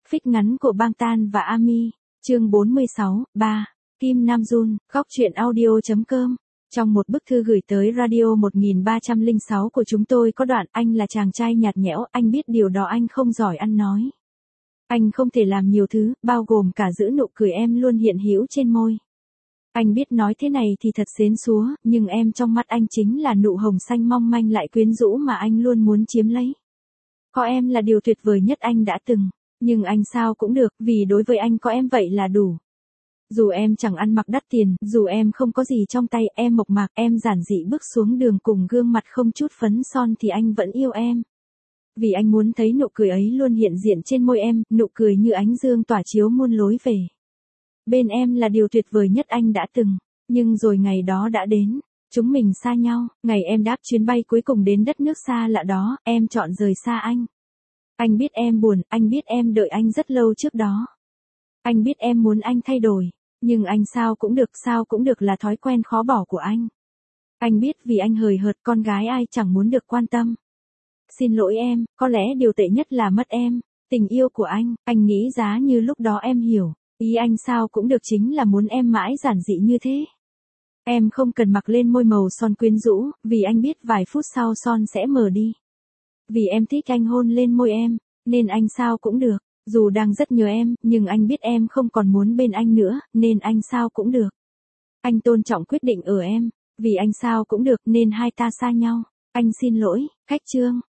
Phích ngắn của Bangtan và Ami, chương 46, 3. Kim Namjoon, góc truyện audio.com. Trong một bức thư gửi tới radio 1306 của chúng tôi có đoạn anh là chàng trai nhạt nhẽo, anh biết điều đó, anh không giỏi ăn nói. Anh không thể làm nhiều thứ, bao gồm cả giữ nụ cười em luôn hiện hữu trên môi. Anh biết nói thế này thì thật xến xúa, nhưng em trong mắt anh chính là nụ hồng xanh mong manh lại quyến rũ mà anh luôn muốn chiếm lấy. Có em là điều tuyệt vời nhất anh đã từng. Nhưng anh sao cũng được, vì đối với anh có em vậy là đủ. Dù em chẳng ăn mặc đắt tiền, dù em không có gì trong tay, em mộc mạc, em giản dị bước xuống đường cùng gương mặt không chút phấn son thì anh vẫn yêu em. Vì anh muốn thấy nụ cười ấy luôn hiện diện trên môi em, nụ cười như ánh dương tỏa chiếu muôn lối về. Bên em là điều tuyệt vời nhất anh đã từng. Nhưng rồi ngày đó đã đến. Chúng mình xa nhau, ngày em đáp chuyến bay cuối cùng đến đất nước xa lạ đó, em chọn rời xa anh. Anh biết em buồn, anh biết em đợi anh rất lâu trước đó. Anh biết em muốn anh thay đổi, nhưng anh sao cũng được là thói quen khó bỏ của anh. Anh biết vì anh hời hợt, con gái ai chẳng muốn được quan tâm. Xin lỗi em, có lẽ điều tệ nhất là mất em, tình yêu của anh nghĩ giá như lúc đó em hiểu, ý anh sao cũng được chính là muốn em mãi giản dị như thế. Em không cần mặc lên môi màu son quyến rũ, vì anh biết vài phút sau son sẽ mờ đi. Vì em thích anh hôn lên môi em, nên anh sao cũng được. Dù đang rất nhớ em, nhưng anh biết em không còn muốn bên anh nữa, nên anh sao cũng được. Anh tôn trọng quyết định ở em, vì anh sao cũng được, nên hai ta xa nhau. Anh xin lỗi, khách chương.